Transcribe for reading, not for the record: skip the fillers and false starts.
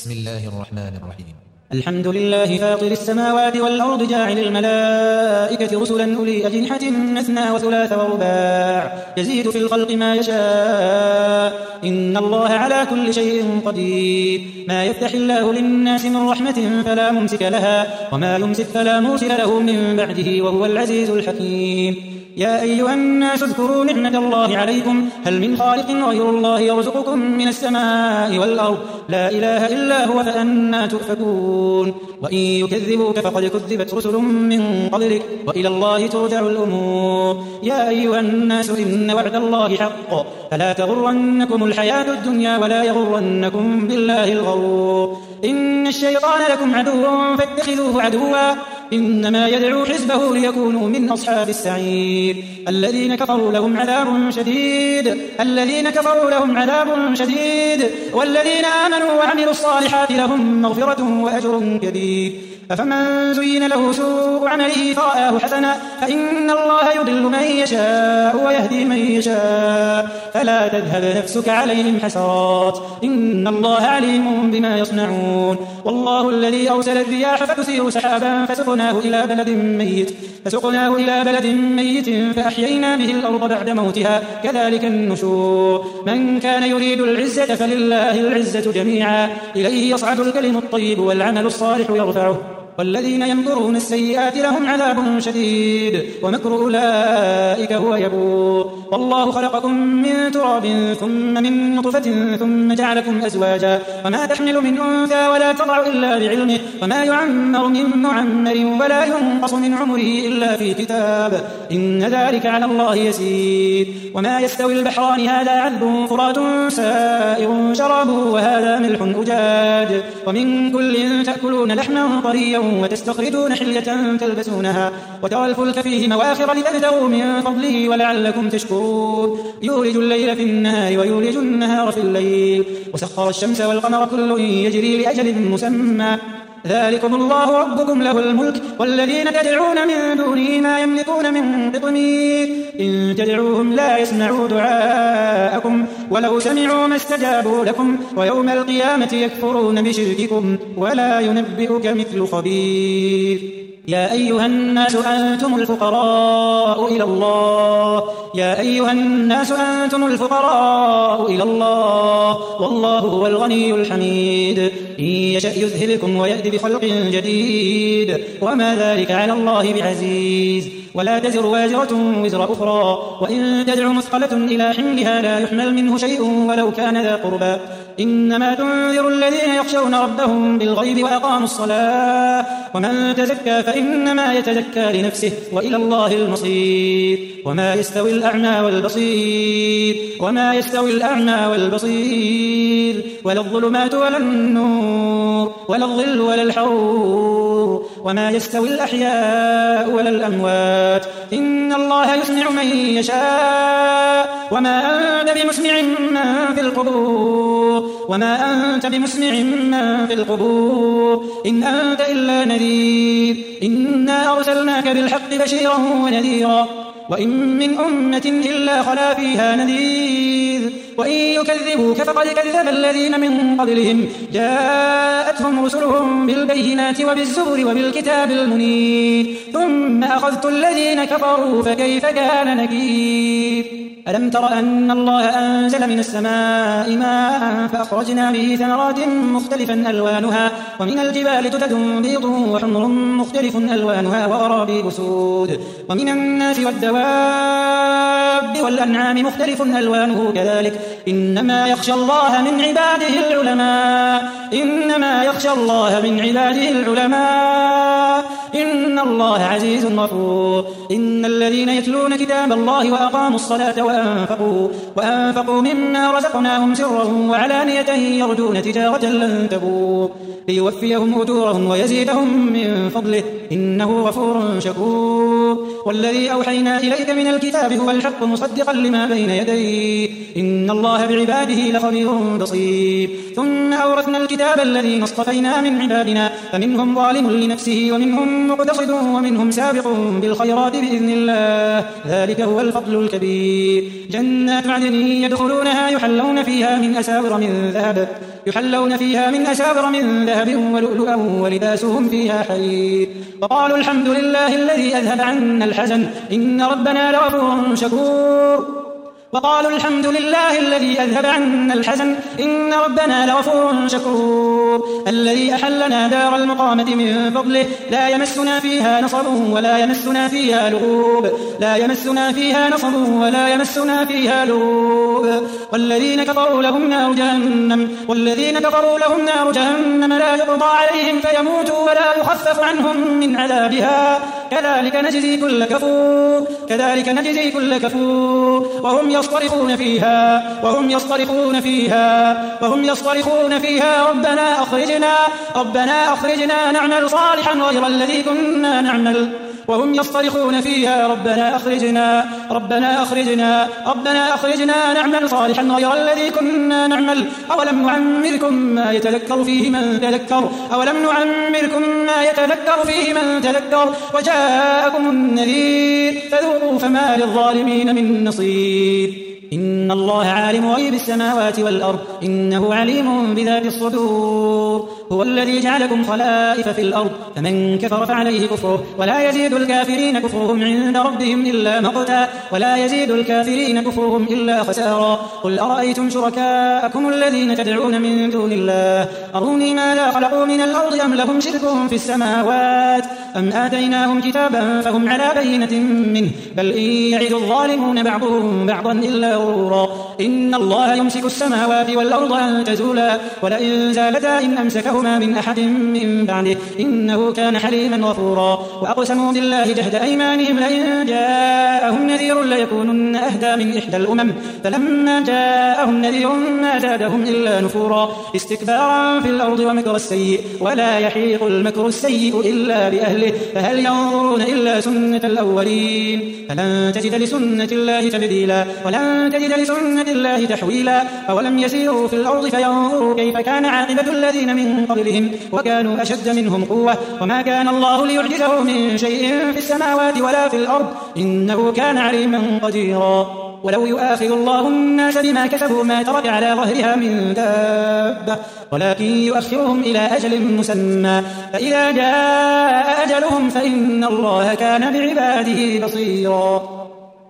بسم الله الرحمن الرحيم. الحمد لله فاطر السماوات والأرض جاعل الملائكة رسلا أولي أجنحة مثنى وثلاث ورباع يزيد في الخلق ما يشاء إن الله على كل شيء قدير. ما يفتح الله للناس من رحمة فلا ممسك لها وما يمسك فلا مرسل له من بعده وهو العزيز الحكيم. يا أيها الناس اذكروا نعمة الله عليكم هل من خالق غير الله يرزقكم من السماء والأرض لا إله إلا هو فأنى تؤفكون. وإن يكذبوك فقد كذبت رسل من قبلك وإلى الله ترجع الأمور. يا أيها الناس إن وعد الله حق فلا تغرنكم الحياة الدنيا ولا يغرنكم بالله الغرور. إن الشيطان لكم عدو فاتخذوه عدوا إنما يدعو حزبه ليكونوا من أصحاب السعير. الذين كفروا لهم عذاب شديد والذين آمنوا وعملوا الصالحات لهم مغفرة وأجر كبير. أفمن زين له سوء عمله فرآه حسنا فإن الله يضل من يشاء ويهدي من يشاء فلا تذهب نفسك عليهم حسرات إن الله عليم بما يصنعون. والله الذي أرسل الرياح فتثير سحابا فسقناه إلى بلد ميت فأحيينا به الأرض بعد موتها كذلك النشور. من كان يريد العزة فلله العزة جميعا إليه يصعد الكلم الطيب والعمل الصالح يرفعه والذين يمكرون السيئات لهم عذاب شديد ومكر أولئك هو يبور. والله خلقكم من تراب ثم من نطفة ثم جعلكم أزواجا وما تحمل من أنثى ولا تضع إلا بعلمه وما يعمر من معمر ولا ينقص من عمره إلا في كتاب إن ذلك على الله يسير. وما يستوي البحران هذا عذب فرات سائغ شرابه وهذا ملح أجاج ومن كل تأكلون لحما طريا وتستخرجون حلية تلبسونها وترى الفلك فيه مواخر لتبتغوا من فضله ولعلكم تشكرون. يولج الليل في النهار ويولج النهار في الليل وسخر الشمس والقمر كل يجري لأجل مسمى ذلكم الله ربكم له الملك والذين تدعون من دونه ما يملكون من قطمير إن تدعوهم لا يسمعوا دعاءكم ولو سمعوا ما استجابوا لكم ويوم القيامة يكفرون بشرككم ولا ينبئك مثل خبير. يا أيها الناس أنتم الفقراء إلى الله والله هو الغني الحميد. إن يشأ يذهبكم ويأتي بخلق جديد وما ذلك على الله بعزيز. ولا تزر وازرة وزر أخرى وإن تدع مثقلة إلى حملها لا يحمل منه شيء ولو كان ذا قربى إنما تنذر الذين يخشون ربهم بالغيب وأقاموا الصلاة ومن تزكى فإنما يتزكى لنفسه وإلى الله المصير. وما يستوي الأعمى والبصير ولا الظلمات ولا النور ولا الظل ولا الحرور وما يستوي الأحياء ولا الأموات إن الله يسمع من يشاء وما أنت بمسمع من في القبور إن أنت إلا نذير. إنا أرسلناك بالحق بشيرا ونذيرا وإن من أمة إلا خلا فيها نذير وإن يكذبوك فقد كذب الذين من قبلهم جاءتهم رسلهم بالبينات وبالزبر وبالكتاب المنير ثم أخذت الذين كفروا فكيف كان نكير. ألم تر أن الله أنزل من السماء ماء فأخرجنا به ثمرات مختلفا ألوانها ومن الجبال جدد بيض وحمر مختلف ألوانها وغرابيب سود ومن الناس والدواب والأنعام مختلف ألوانه كذلك إنما يخشى الله من عباده العلماء إن الله عزيز غفور. إن الذين يتلون كتاب الله وأقاموا الصلاة وأنفقوا مما رزقناهم سرا وعلانية يرجون تجارة لن تبور ليوفيهم أجورهم ويزيدهم من فضله إنه غفور شكور. والذي أوحينا إليك من الكتاب هو الحق مصدقا لما بين يديه إن الله بعباده لخبير بصير. ثم أورثنا الكتاب الذين اصطفينا من عبادنا فمنهم ظالم لنفسه ومنهم مقتصد ومنهم سابق بالخيرات بإذن الله ذلك هو الفضل الكبير. جنات عدن يدخلونها يحلون فيها من أساور من ذهب يحلون فيها من أساور من ذهب ولؤلؤا ولباسهم فيها حرير وقالوا الحمد لله الذي أذهب عنا الحزن إن ربنا لغفور شكور وقالوا الحمد لله الذي أذهب عنا الحزن إن ربنا لغفور شكور الذي أحلنا دار المقامة من فضله لا يمسنا فيها نصب ولا يمسنا فيها لغوب لا يمسنا فيها نصب ولا يمسنا فيها لغوب والذين كفروا لهم نار جهنم لا يقضى عليهم فيموتوا ولا يخفف عنهم من عذابها كذلك نجزي كل كفور وهم يصطرخون فيها ربنا أخرجنا نعمل صالحا غير الذي كنا نعمل وهم يصطرخون فيها ربنا أخرجنا نعمل صالحا غير الذي كنا نعمل أولم نعمركم ما يتذكر فيه من تذكر وجاءكم النذير فذوقوا فما للظالمين من نصير إن الله عالم غيب السماوات والأرض إنه عليم بذات الصدور هو الذي جعلكم خلائف في الأرض فمن كفر فعليه كفره ولا يزيد الكافرين كفرهم عند ربهم إلا مقتا ولا يزيد الكافرين كفرهم إلا خسارا قل أرأيتم شركاءكم الذين تدعون من دون الله أروني ماذا خلقوا من الأرض أم لهم شرك في السماوات أم آتيناهم كتابا فهم على بينة منه بل إن يعد الظالمون بعضهم بعضا إلا غرورا إن الله يمسك السماوات والأرض أن تزولا ولئن زالتا إن أمسكهما من أحد من بعده إنه كان حليما غفورا وأقسموا بالله جهد أيمانهم لئن جاءهم نذير ليكونن أهدى من إحدى الأمم فلما جاءهم نذير ما زادهم إلا نفورا استكبارا في الأرض ومكر السيء ولا يحيق المكر السيء إلا بأهله فهل ينظرون إلا سنة الأولين فلن تجد لسنة الله تبديلا ولن تجد لسنة الله تحويلا أولم يسيروا في الأرض فينظروا كيف كان عاقبة الذين من قبلهم وكانوا أشد منهم قوة وما كان الله ليعجزه من شيء في السماوات ولا في الأرض إنه كان عليما قديرا ولو يؤاخذ الله الناس بما كسبوا ما ترك على ظهرها من دابة ولكن يؤخرهم إلى أجل مسمى فإذا جاء أجلهم فإن الله كان بعباده بصيرا